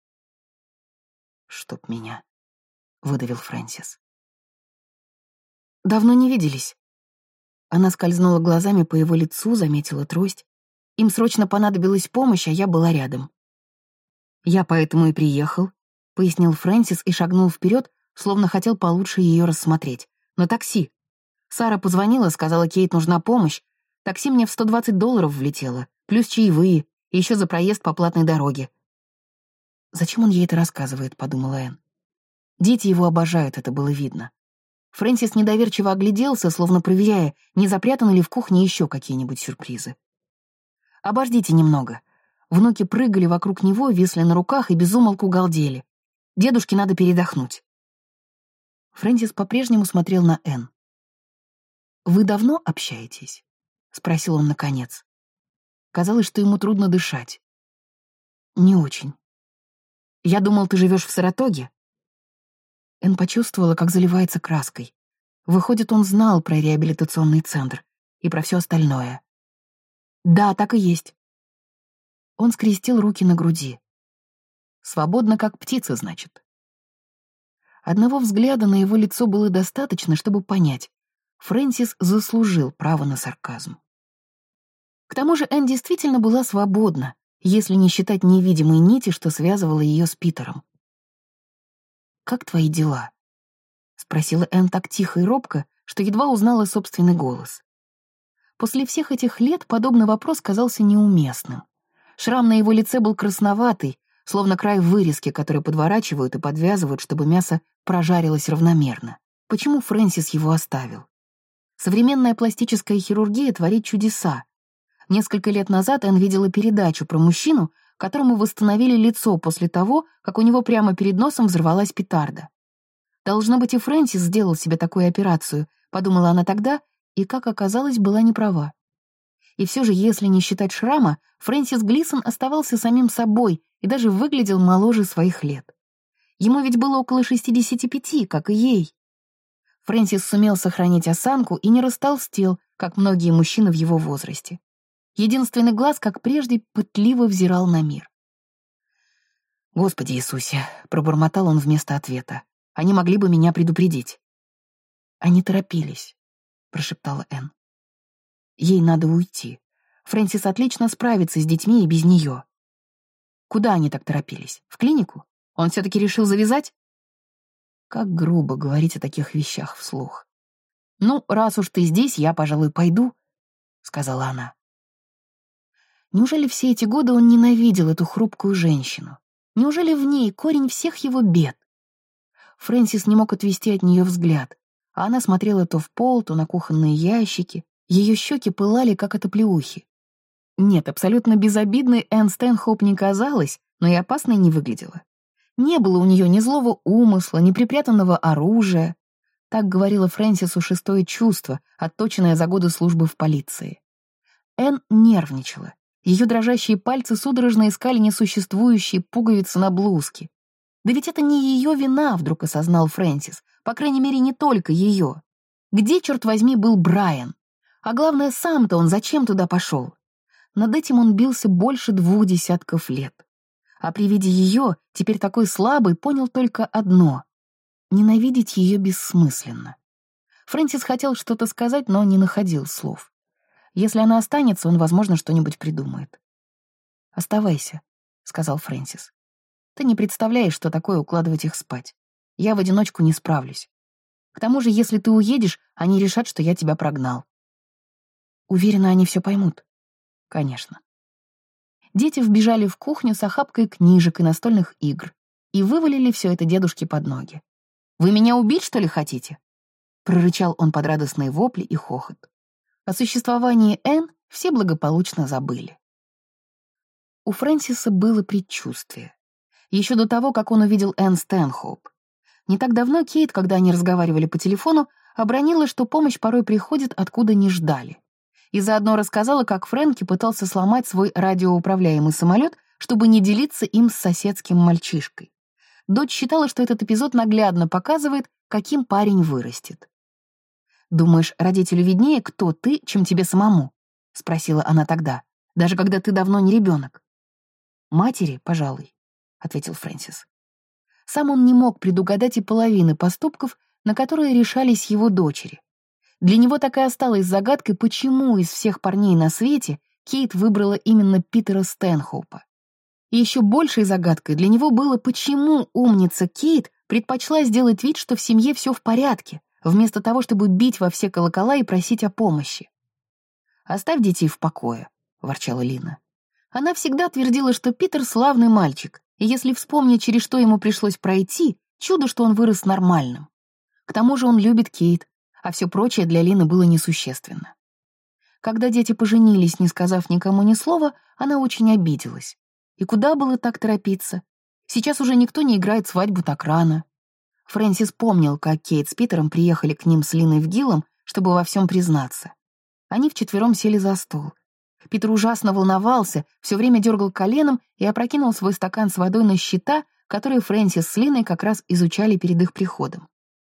«Чтоб меня», — выдавил Фрэнсис. «Давно не виделись». Она скользнула глазами по его лицу, заметила трость. Им срочно понадобилась помощь, а я была рядом. «Я поэтому и приехал. пояснил Фрэнсис и шагнул вперед, словно хотел получше ее рассмотреть. «На такси. Сара позвонила, сказала, Кейт нужна помощь. Такси мне в $120 влетело, плюс чаевые, и еще за проезд по платной дороге». «Зачем он ей это рассказывает?» — подумала Энн. Дети его обожают, это было видно. Фрэнсис недоверчиво огляделся, словно проверяя, не запрятаны ли в кухне еще какие-нибудь сюрпризы. «Обождите немного». Внуки прыгали вокруг него, висли на руках и безумолку галдели. «Дедушке надо передохнуть». Фрэнсис по-прежнему смотрел на Энн. «Вы давно общаетесь?» — спросил он наконец. Казалось, что ему трудно дышать. «Не очень. Я думал, ты живешь в Саратоге?» Энн почувствовала, как заливается краской. Выходит, он знал про реабилитационный центр и про все остальное. «Да, так и есть». Он скрестил руки на груди. «Свободно, как птица, значит». Одного взгляда на его лицо было достаточно, чтобы понять. Фрэнсис заслужил право на сарказм. К тому же Энн действительно была свободна, если не считать невидимой нити, что связывала ее с Питером. «Как твои дела?» — спросила Энн так тихо и робко, что едва узнала собственный голос. После всех этих лет подобный вопрос казался неуместным. Шрам на его лице был красноватый, словно край вырезки, которые подворачивают и подвязывают, чтобы мясо прожарилось равномерно. Почему Фрэнсис его оставил? Современная пластическая хирургия творит чудеса. Несколько лет назад Энн видела передачу про мужчину, которому восстановили лицо после того, как у него прямо перед носом взорвалась петарда. «Должно быть, и Фрэнсис сделал себе такую операцию», — подумала она тогда, и, как оказалось, была неправа. И все же, если не считать шрама, Фрэнсис Глисон оставался самим собой и даже выглядел моложе своих лет. Ему ведь было около 65, как и ей. Фрэнсис сумел сохранить осанку и не растолстел, как многие мужчины в его возрасте. Единственный глаз, как прежде, пытливо взирал на мир. «Господи Иисусе!» — пробормотал он вместо ответа. «Они могли бы меня предупредить». «Они торопились», — прошептала Энн. «Ей надо уйти. Фрэнсис отлично справится с детьми и без нее». «Куда они так торопились? В клинику? Он все-таки решил завязать?» Как грубо говорить о таких вещах вслух. «Ну, раз уж ты здесь, я, пожалуй, пойду», — сказала она. Неужели все эти годы он ненавидел эту хрупкую женщину? Неужели в ней корень всех его бед? Фрэнсис не мог отвести от нее взгляд, а она смотрела то в пол, то на кухонные ящики. Ее щеки пылали, как от оплеухи. Нет, абсолютно безобидной Энн Стэнхоуп не казалась, но и опасной не выглядела. Не было у нее ни злого умысла, ни припрятанного оружия. Так говорило Фрэнсису шестое чувство, отточенное за годы службы в полиции. Энн нервничала. Ее дрожащие пальцы судорожно искали несуществующие пуговицы на блузке. Да ведь это не ее вина, вдруг осознал Фрэнсис. По крайней мере, не только ее. Где, черт возьми, был Брайан? А главное, сам-то он зачем туда пошел? Над этим он бился больше 20 лет. А при виде ее, теперь такой слабый, понял только одно — ненавидеть ее бессмысленно. Фрэнсис хотел что-то сказать, но не находил слов. Если она останется, он, возможно, что-нибудь придумает. «Оставайся», — сказал Фрэнсис. «Ты не представляешь, что такое укладывать их спать. Я в одиночку не справлюсь. К тому же, если ты уедешь, они решат, что я тебя прогнал». «Уверена, они все поймут?» «Конечно». Дети вбежали в кухню с охапкой книжек и настольных игр и вывалили все это дедушке под ноги. «Вы меня убить, что ли, хотите?» — прорычал он под радостные вопли и хохот. О существовании Энн все благополучно забыли. У Фрэнсиса было предчувствие. Еще до того, как он увидел Энн Стэнхоуп. Не так давно Кейт, когда они разговаривали по телефону, обронила, что помощь порой приходит, откуда не ждали. И заодно рассказала, как Фрэнки пытался сломать свой радиоуправляемый самолет, чтобы не делиться им с соседским мальчишкой. Дочь считала, что этот эпизод наглядно показывает, каким парень вырастет. «Думаешь, родителю виднее, кто ты, чем тебе самому?» — спросила она тогда, даже когда ты давно не ребенок. «Матери, пожалуй», — ответил Фрэнсис. Сам он не мог предугадать и половины поступков, на которые решались его дочери. Для него так и осталось загадкой, почему из всех парней на свете Кейт выбрала именно Питера Стэнхоупа. И еще большей загадкой для него было, почему умница Кейт предпочла сделать вид, что в семье все в порядке, вместо того, чтобы бить во все колокола и просить о помощи. «Оставь детей в покое», — ворчала Лина. Она всегда твердила, что Питер славный мальчик, и если вспомнить, через что ему пришлось пройти, чудо, что он вырос нормальным. К тому же он любит Кейт, а все прочее для Лины было несущественно. Когда дети поженились, не сказав никому ни слова, она очень обиделась. И куда было так торопиться? Сейчас уже никто не играет свадьбу так рано. Фрэнсис помнил, как Кейт с Питером приехали к ним с Линой в Гиллом, чтобы во всем признаться. Они вчетвером сели за стол. Питер ужасно волновался, все время дергал коленом и опрокинул свой стакан с водой на счета, которые Фрэнсис с Линой как раз изучали перед их приходом.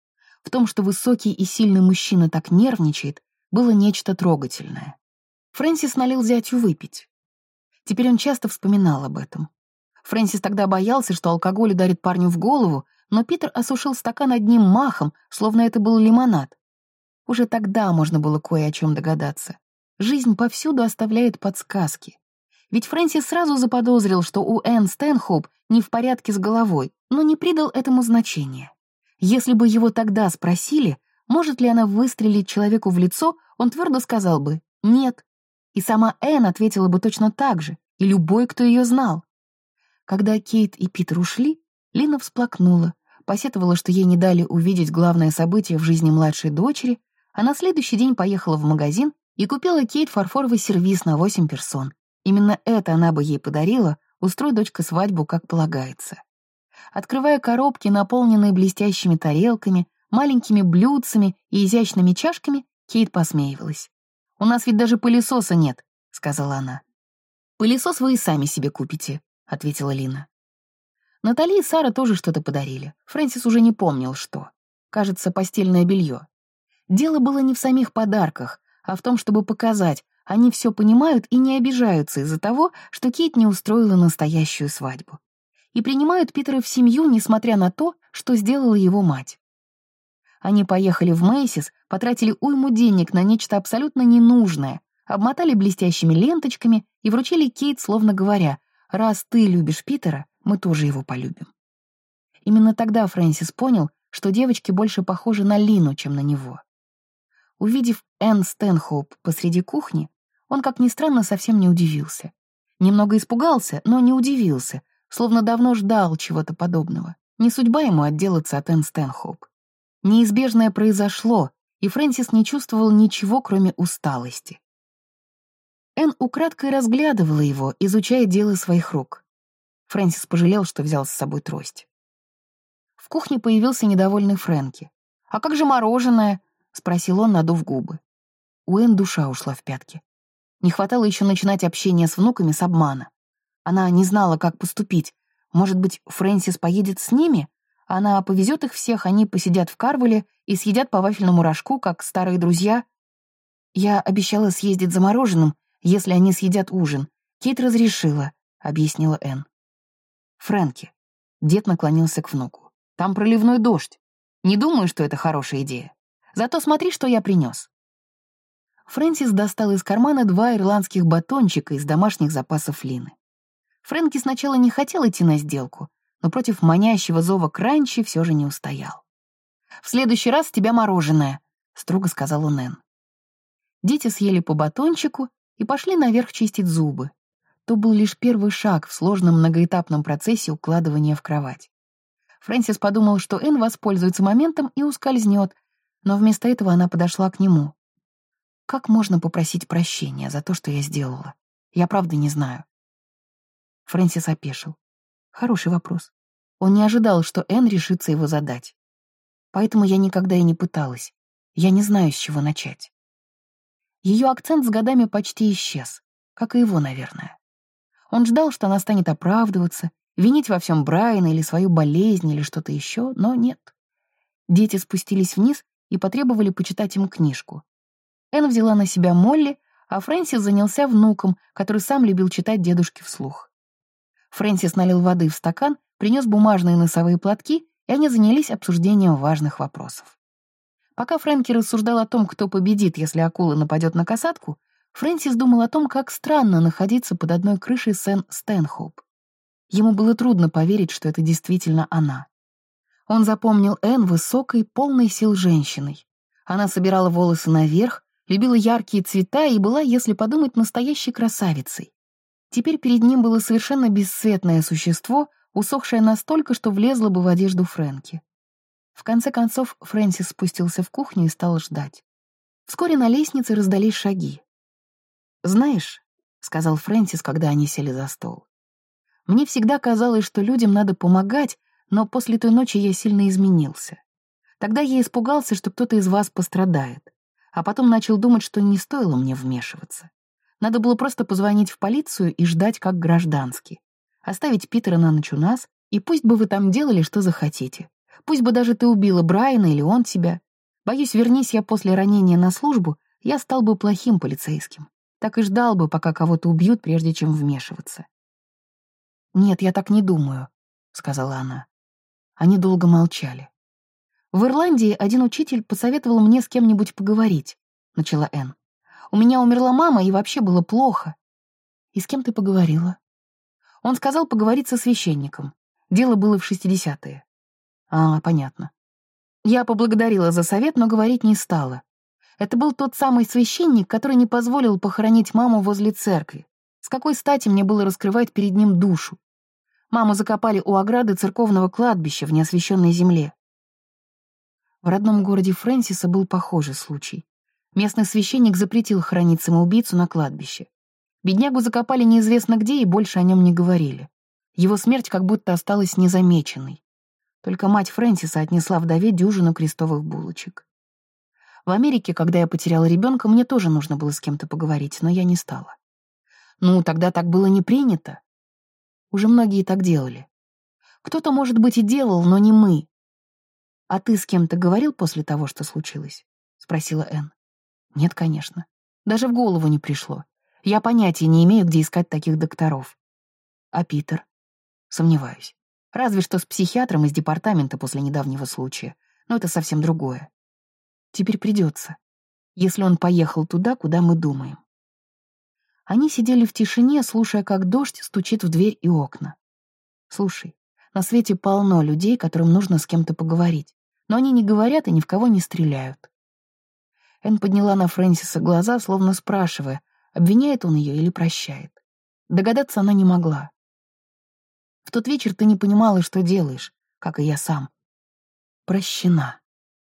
В том, что высокий и сильный мужчина так нервничает, было нечто трогательное. Фрэнсис налил зятю выпить. Теперь он часто вспоминал об этом. Фрэнсис тогда боялся, что алкоголь ударит парню в голову, но Питер осушил стакан одним махом, словно это был лимонад. Уже тогда можно было кое о чем догадаться. Жизнь повсюду оставляет подсказки. Ведь Фрэнсис сразу заподозрил, что у Энн Стэнхоуп не в порядке с головой, но не придал этому значения. Если бы его тогда спросили, может ли она выстрелить человеку в лицо, он твердо сказал бы «нет». И сама Энн ответила бы точно так же, и любой, кто ее знал. Когда Кейт и Питер ушли, Лина всплакнула, посетовала, что ей не дали увидеть главное событие в жизни младшей дочери, а на следующий день поехала в магазин и купила Кейт фарфоровый сервиз на 8 персон. Именно это она бы ей подарила, устрой дочка свадьбу, как полагается. Открывая коробки, наполненные блестящими тарелками, маленькими блюдцами и изящными чашками, Кейт посмеивалась. «У нас ведь даже пылесоса нет», — сказала она. «Пылесос вы и сами себе купите», — ответила Лина. Натали и Сара тоже что-то подарили. Фрэнсис уже не помнил, что. Кажется, постельное белье. Дело было не в самих подарках, а в том, чтобы показать, они все понимают и не обижаются из-за того, что Кейт не устроила настоящую свадьбу. И принимают Питера в семью, несмотря на то, что сделала его мать. Они поехали в Мэйсис, потратили уйму денег на нечто абсолютно ненужное, обмотали блестящими ленточками и вручили Кейт, словно говоря, «Раз ты любишь Питера, мы тоже его полюбим». Именно тогда Фрэнсис понял, что девочки больше похожи на Лину, чем на него. Увидев Энн Стэнхоуп посреди кухни, он, как ни странно, совсем не удивился. Немного испугался, но не удивился, словно давно ждал чего-то подобного. Не судьба ему отделаться от Энн Стэнхоуп. Неизбежное произошло, и Фрэнсис не чувствовал ничего, кроме усталости. Энн украдкой разглядывала его, изучая дело своих рук. Фрэнсис пожалел, что взял с собой трость. В кухне появился недовольный Фрэнки. «А как же мороженое?» — спросил он, надув губы. У Энн душа ушла в пятки. Не хватало еще начинать общение с внуками с обмана. Она не знала, как поступить. Может быть, Фрэнсис поедет с ними? Она повезет их всех, они посидят в Карвеле и съедят по вафельному рожку, как старые друзья. Я обещала съездить за мороженым, если они съедят ужин. Кейт разрешила, — объяснила Энн. Фрэнки. Дед наклонился к внуку. Там проливной дождь. Не думаю, что это хорошая идея. Зато смотри, что я принес. Фрэнсис достал из кармана 2 ирландских батончика из домашних запасов Лины. Фрэнки сначала не хотел идти на сделку, но против манящего зова кранчи все же не устоял. «В следующий раз с тебя мороженое», — строго сказал он Энн. Дети съели по батончику и пошли наверх чистить зубы. То был лишь первый шаг в сложном многоэтапном процессе укладывания в кровать. Фрэнсис подумал, что Энн воспользуется моментом и ускользнет, но вместо этого она подошла к нему. «Как можно попросить прощения за то, что я сделала? Я правда не знаю». Фрэнсис опешил. Хороший вопрос. Он не ожидал, что Энн решится его задать. Поэтому я никогда и не пыталась. Я не знаю, с чего начать. Ее акцент с годами почти исчез, как и его, наверное. Он ждал, что она станет оправдываться, винить во всем Брайана или свою болезнь или что-то еще, но нет. Дети спустились вниз и потребовали почитать им книжку. Энн взяла на себя Молли, а Фрэнсис занялся внуком, который сам любил читать дедушке вслух. Фрэнсис налил воды в стакан, принес бумажные носовые платки, и они занялись обсуждением важных вопросов. Пока Фрэнки рассуждал о том, кто победит, если акула нападет на касатку, Фрэнсис думал о том, как странно находиться под одной крышей с Энн Стэнхоуп. Ему было трудно поверить, что это действительно она. Он запомнил Энн высокой, полной сил женщиной. Она собирала волосы наверх, любила яркие цвета и была, если подумать, настоящей красавицей. Теперь перед ним было совершенно бесцветное существо, усохшее настолько, что влезло бы в одежду Фрэнки. В конце концов, Фрэнсис спустился в кухню и стал ждать. Вскоре на лестнице раздались шаги. «Знаешь», — сказал Фрэнсис, когда они сели за стол, «мне всегда казалось, что людям надо помогать, но после той ночи я сильно изменился. Тогда я испугался, что кто-то из вас пострадает, а потом начал думать, что не стоило мне вмешиваться. Надо было просто позвонить в полицию и ждать как гражданский. Оставить Питера на ночь у нас, и пусть бы вы там делали, что захотите. Пусть бы даже ты убила Брайана или он тебя. Боюсь, вернись я после ранения на службу, я стал бы плохим полицейским. Так и ждал бы, пока кого-то убьют, прежде чем вмешиваться». «Нет, я так не думаю», — сказала она. Они долго молчали. «В Ирландии один учитель посоветовал мне с кем-нибудь поговорить», — начала Энн. «У меня умерла мама, и вообще было плохо». «И с кем ты поговорила?» Он сказал поговорить со священником. Дело было в 60-е. «А, понятно». Я поблагодарила за совет, но говорить не стала. Это был тот самый священник, который не позволил похоронить маму возле церкви. С какой стати мне было раскрывать перед ним душу? Маму закопали у ограды церковного кладбища в неосвященной земле. В родном городе Фрэнсиса был похожий случай. Местный священник запретил хоронить самоубийцу на кладбище. Беднягу закопали неизвестно где и больше о нем не говорили. Его смерть как будто осталась незамеченной. Только мать Фрэнсиса отнесла вдове дюжину крестовых булочек. В Америке, когда я потеряла ребенка, мне тоже нужно было с кем-то поговорить, но я не стала. Ну, тогда так было не принято. Уже многие так делали. Кто-то, может быть, и делал, но не мы. «А ты с кем-то говорил после того, что случилось?» — спросила Энн. «Нет, конечно. Даже в голову не пришло. Я понятия не имею, где искать таких докторов. А Питер? Сомневаюсь. Разве что с психиатром из департамента после недавнего случая. Но это совсем другое. Теперь придется, если он поехал туда, куда мы думаем». Они сидели в тишине, слушая, как дождь стучит в дверь и окна. «Слушай, на свете полно людей, которым нужно с кем-то поговорить, но они не говорят и ни в кого не стреляют». Энн подняла на Фрэнсиса глаза, словно спрашивая, обвиняет он ее или прощает. Догадаться она не могла. «В тот вечер ты не понимала, что делаешь, как и я сам. Прощена».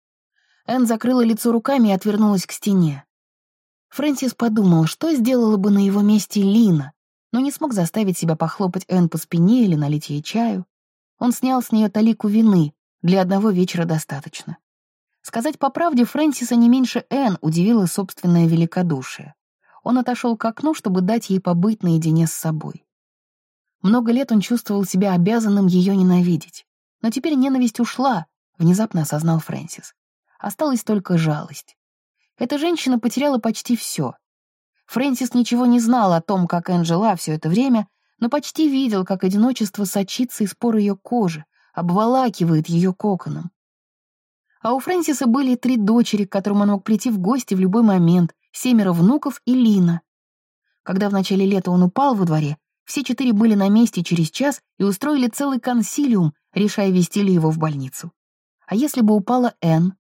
Энн закрыла лицо руками и отвернулась к стене. Фрэнсис подумал, что сделала бы на его месте Лина, но не смог заставить себя похлопать Энн по спине или налить ей чаю. Он снял с нее талику вины, для одного вечера достаточно. Сказать по правде, Фрэнсиса не меньше Энн удивило собственное великодушие. Он отошел к окну, чтобы дать ей побыть наедине с собой. Много лет он чувствовал себя обязанным ее ненавидеть. Но теперь ненависть ушла, внезапно осознал Фрэнсис. Осталась только жалость. Эта женщина потеряла почти все. Фрэнсис ничего не знал о том, как Энн жила все это время, но почти видел, как одиночество сочится из пор ее кожи, обволакивает ее коконом. А у Фрэнсиса были 3 дочери, к которым он мог прийти в гости в любой момент, 7 внуков и Лина. Когда в начале лета он упал во дворе, все 4 были на месте через час и устроили целый консилиум, решая, везти ли его в больницу. А если бы упала Энн?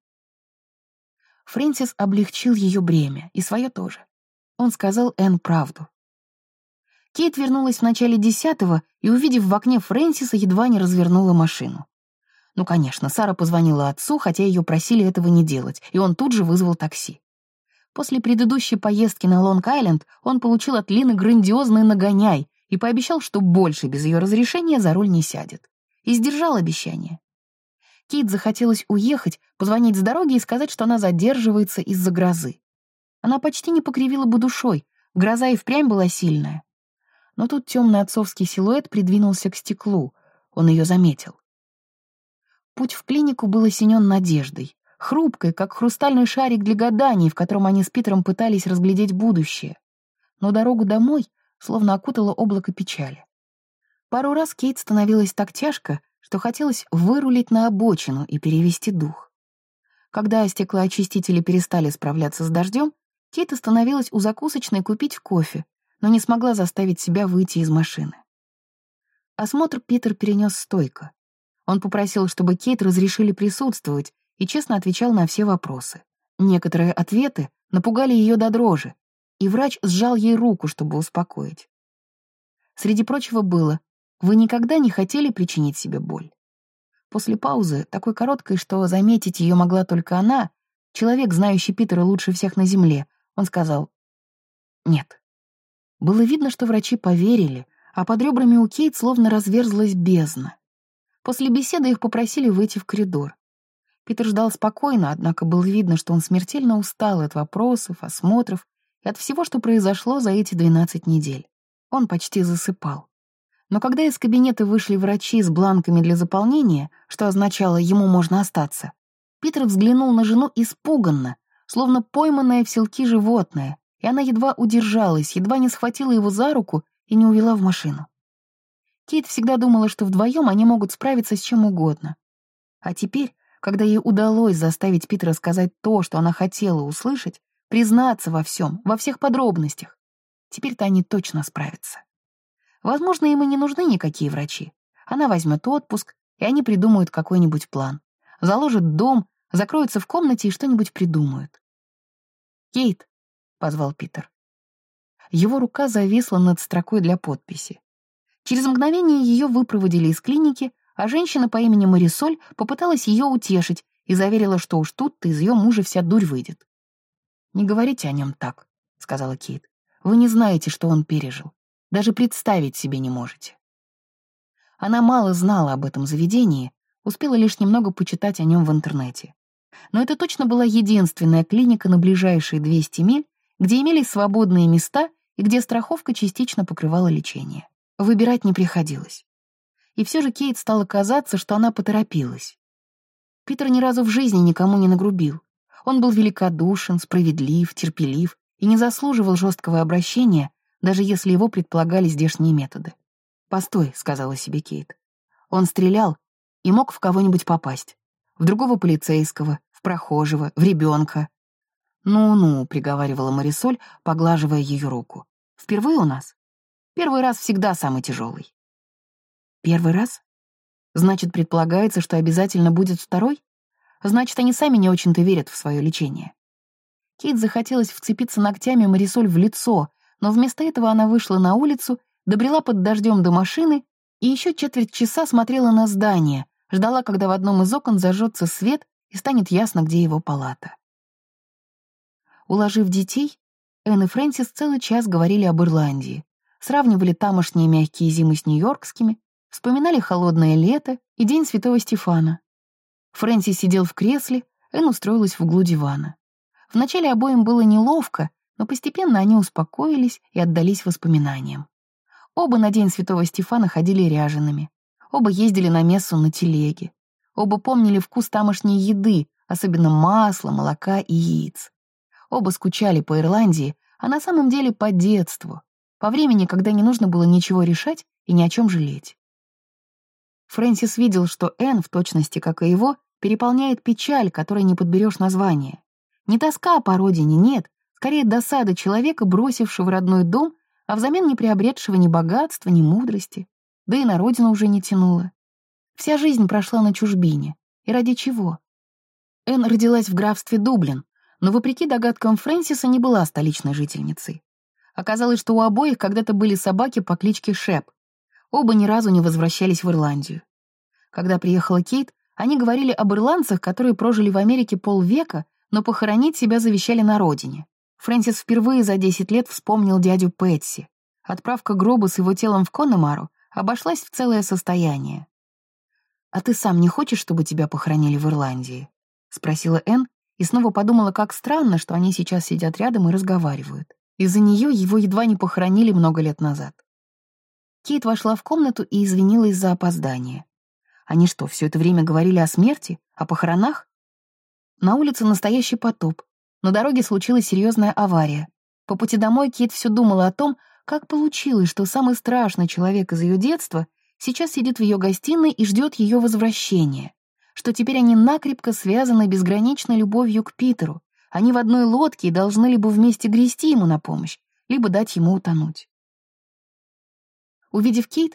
Фрэнсис облегчил ее бремя, и свое тоже. Он сказал Энн правду. Кейт вернулась в начале 10-го и, увидев в окне Фрэнсиса, едва не развернула машину. Ну, конечно, Сара позвонила отцу, хотя ее просили этого не делать, и он тут же вызвал такси. После предыдущей поездки на Лонг-Айленд он получил от Лины грандиозный нагоняй и пообещал, что больше без ее разрешения за руль не сядет. И сдержал обещание. Кейт захотелось уехать, позвонить с дороги и сказать, что она задерживается из-за грозы. Она почти не покривила бы душой, гроза и впрямь была сильная. Но тут темный отцовский силуэт придвинулся к стеклу, он ее заметил. Путь в клинику был осенен надеждой, хрупкой, как хрустальный шарик для гаданий, в котором они с Питером пытались разглядеть будущее. Но дорогу домой словно окутало облако печали. Пару раз Кейт становилась так тяжко, что хотелось вырулить на обочину и перевести дух. Когда стеклоочистители перестали справляться с дождем, Кейт остановилась у закусочной купить кофе, но не смогла заставить себя выйти из машины. Осмотр Питер перенес стойко. Он попросил, чтобы Кейт разрешили присутствовать, и честно отвечал на все вопросы. Некоторые ответы напугали ее до дрожи, и врач сжал ей руку, чтобы успокоить. Среди прочего было: «Вы никогда не хотели причинить себе боль?» После паузы, такой короткой, что заметить ее могла только она, человек, знающий Питера лучше всех на земле, он сказал: «Нет». Было видно, что врачи поверили, а под ребрами у Кейт словно разверзлась бездна. После беседы их попросили выйти в коридор. Питер ждал спокойно, однако было видно, что он смертельно устал от вопросов, осмотров и от всего, что произошло за эти 12 недель. Он почти засыпал. Но когда из кабинета вышли врачи с бланками для заполнения, что означало «ему можно остаться», Питер взглянул на жену испуганно, словно пойманное в селки животное, и она едва удержалась, едва не схватила его за руку и не увела в машину. Кейт всегда думала, что вдвоем они могут справиться с чем угодно. А теперь, когда ей удалось заставить Питера сказать то, что она хотела услышать, признаться во всем, во всех подробностях, теперь-то они точно справятся. Возможно, им и не нужны никакие врачи. Она возьмет отпуск, и они придумают какой-нибудь план. Заложат дом, закроются в комнате и что-нибудь придумают. «Кейт», — позвал Питер. Его рука зависла над строкой для подписи. Через мгновение ее выпроводили из клиники, а женщина по имени Марисоль попыталась ее утешить и заверила, что уж тут-то из ее мужа вся дурь выйдет. «Не говорите о нем так», — сказала Кейт. «Вы не знаете, что он пережил. Даже представить себе не можете». Она мало знала об этом заведении, успела лишь немного почитать о нем в интернете. Но это точно была единственная клиника на ближайшие 200 миль, где имелись свободные места и где страховка частично покрывала лечение. Выбирать не приходилось. И все же Кейт стало казаться, что она поторопилась. Питер ни разу в жизни никому не нагрубил. Он был великодушен, справедлив, терпелив и не заслуживал жесткого обращения, даже если его предполагали здешние методы. «Постой», — сказала себе Кейт. Он стрелял и мог в кого-нибудь попасть. В другого полицейского, в прохожего, в ребенка. «Ну-ну», — приговаривала Марисоль, поглаживая ее руку. «Впервые у нас? Первый раз всегда самый тяжелый». «Первый раз? Значит, предполагается, что обязательно будет второй? Значит, они сами не очень-то верят в свое лечение». Кейт захотелось вцепиться ногтями Марисоль в лицо, но вместо этого она вышла на улицу, добрела под дождем до машины и еще четверть часа смотрела на здание, ждала, когда в одном из окон зажжется свет и станет ясно, где его палата. Уложив детей, Энн и Фрэнсис целый час говорили об Ирландии, сравнивали тамошние мягкие зимы с нью-йоркскими, вспоминали холодное лето и День Святого Стефана. Фрэнсис сидел в кресле, Энн устроилась в углу дивана. Вначале обоим было неловко, но постепенно они успокоились и отдались воспоминаниям. Оба на День Святого Стефана ходили ряжеными. Оба ездили на мессу на телеге. Оба помнили вкус тамошней еды, особенно масла, молока и яиц. Оба скучали по Ирландии, а на самом деле по детству, по времени, когда не нужно было ничего решать и ни о чем жалеть. Фрэнсис видел, что Энн, в точности, как и его, переполняет печаль, которой не подберешь название. Не тоска по родине, нет, скорее досада человека, бросившего родной дом, а взамен не приобретшего ни богатства, ни мудрости, да и на родину уже не тянуло. Вся жизнь прошла на чужбине. И ради чего? Энн родилась в графстве Дублин, но, вопреки догадкам Фрэнсиса, не была столичной жительницей. Оказалось, что у обоих когда-то были собаки по кличке Шеп. Оба ни разу не возвращались в Ирландию. Когда приехала Кейт, они говорили об ирландцах, которые прожили в Америке полвека, но похоронить себя завещали на родине. Фрэнсис впервые за 10 лет вспомнил дядю Пэтси. Отправка гроба с его телом в Коннемару обошлась в целое состояние. «А ты сам не хочешь, чтобы тебя похоронили в Ирландии?» — спросила Энн, и снова подумала, как странно, что они сейчас сидят рядом и разговаривают. Из-за нее его едва не похоронили много лет назад. Кейт вошла в комнату и извинилась за опоздание. Они что, все это время говорили о смерти? О похоронах? На улице настоящий потоп. На дороге случилась серьезная авария. По пути домой Кейт все думала о том, как получилось, что самый страшный человек из ее детства сейчас сидит в ее гостиной и ждет ее возвращения, что теперь они накрепко связаны безграничной любовью к Питеру. Они в одной лодке и должны либо вместе грести ему на помощь, либо дать ему утонуть. Увидев Кейт,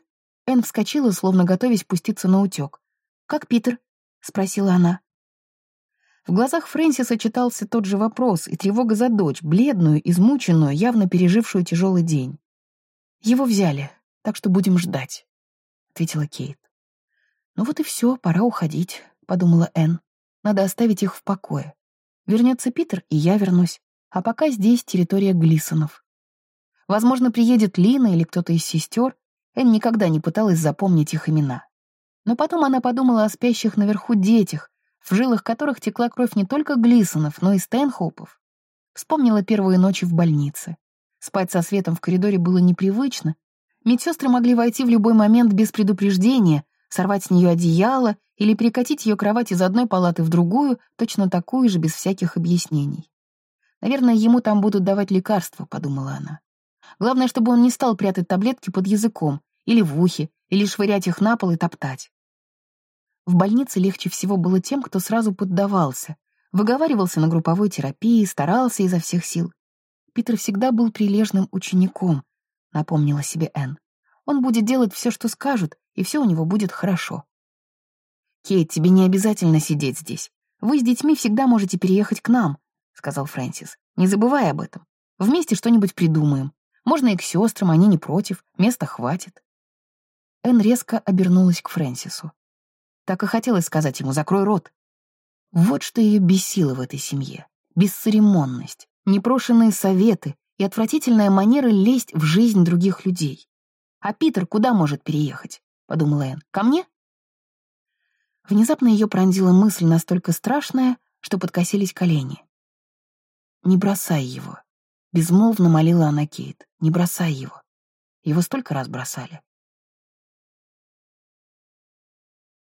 Энн вскочила, словно готовясь пуститься на утёк. «Как Питер?» — спросила она. В глазах Фрэнсиса читался тот же вопрос и тревога за дочь, бледную, измученную, явно пережившую тяжелый день. «Его взяли, так что будем ждать», — ответила Кейт. «Ну вот и все, пора уходить», — подумала Энн. «Надо оставить их в покое. Вернется Питер, и я вернусь. А пока здесь территория Глисонов. Возможно, приедет Лина или кто-то из сестер. Энн никогда не пыталась запомнить их имена. Но потом она подумала о спящих наверху детях, в жилах которых текла кровь не только Глисонов, но и Стэнхоупов. Вспомнила первые ночи в больнице. Спать со светом в коридоре было непривычно. Медсестры могли войти в любой момент без предупреждения, сорвать с нее одеяло или перекатить ее кровать из одной палаты в другую, точно такую же, без всяких объяснений. «Наверное, ему там будут давать лекарства», — подумала она. «Главное, чтобы он не стал прятать таблетки под языком или в ухе, или швырять их на пол и топтать». В больнице легче всего было тем, кто сразу поддавался, выговаривался на групповой терапии, старался изо всех сил. Питер всегда был прилежным учеником, напомнила себе Энн. Он будет делать все, что скажут, и все у него будет хорошо. «Кейт, тебе не обязательно сидеть здесь. Вы с детьми всегда можете переехать к нам», — сказал Фрэнсис. «Не забывай об этом. Вместе что-нибудь придумаем. Можно и к сестрам, они не против, места хватит». Энн резко обернулась к Фрэнсису. Так и хотелось сказать ему: «Закрой рот». Вот что ее бесило в этой семье. Бесцеремонность, непрошенные советы и отвратительная манера лезть в жизнь других людей. «А Питер куда может переехать?» — подумала Энн. «Ко мне?» Внезапно ее пронзила мысль настолько страшная, что подкосились колени. «Не бросай его», — безмолвно молила она Кейт. «Не бросай его. Его столько раз бросали».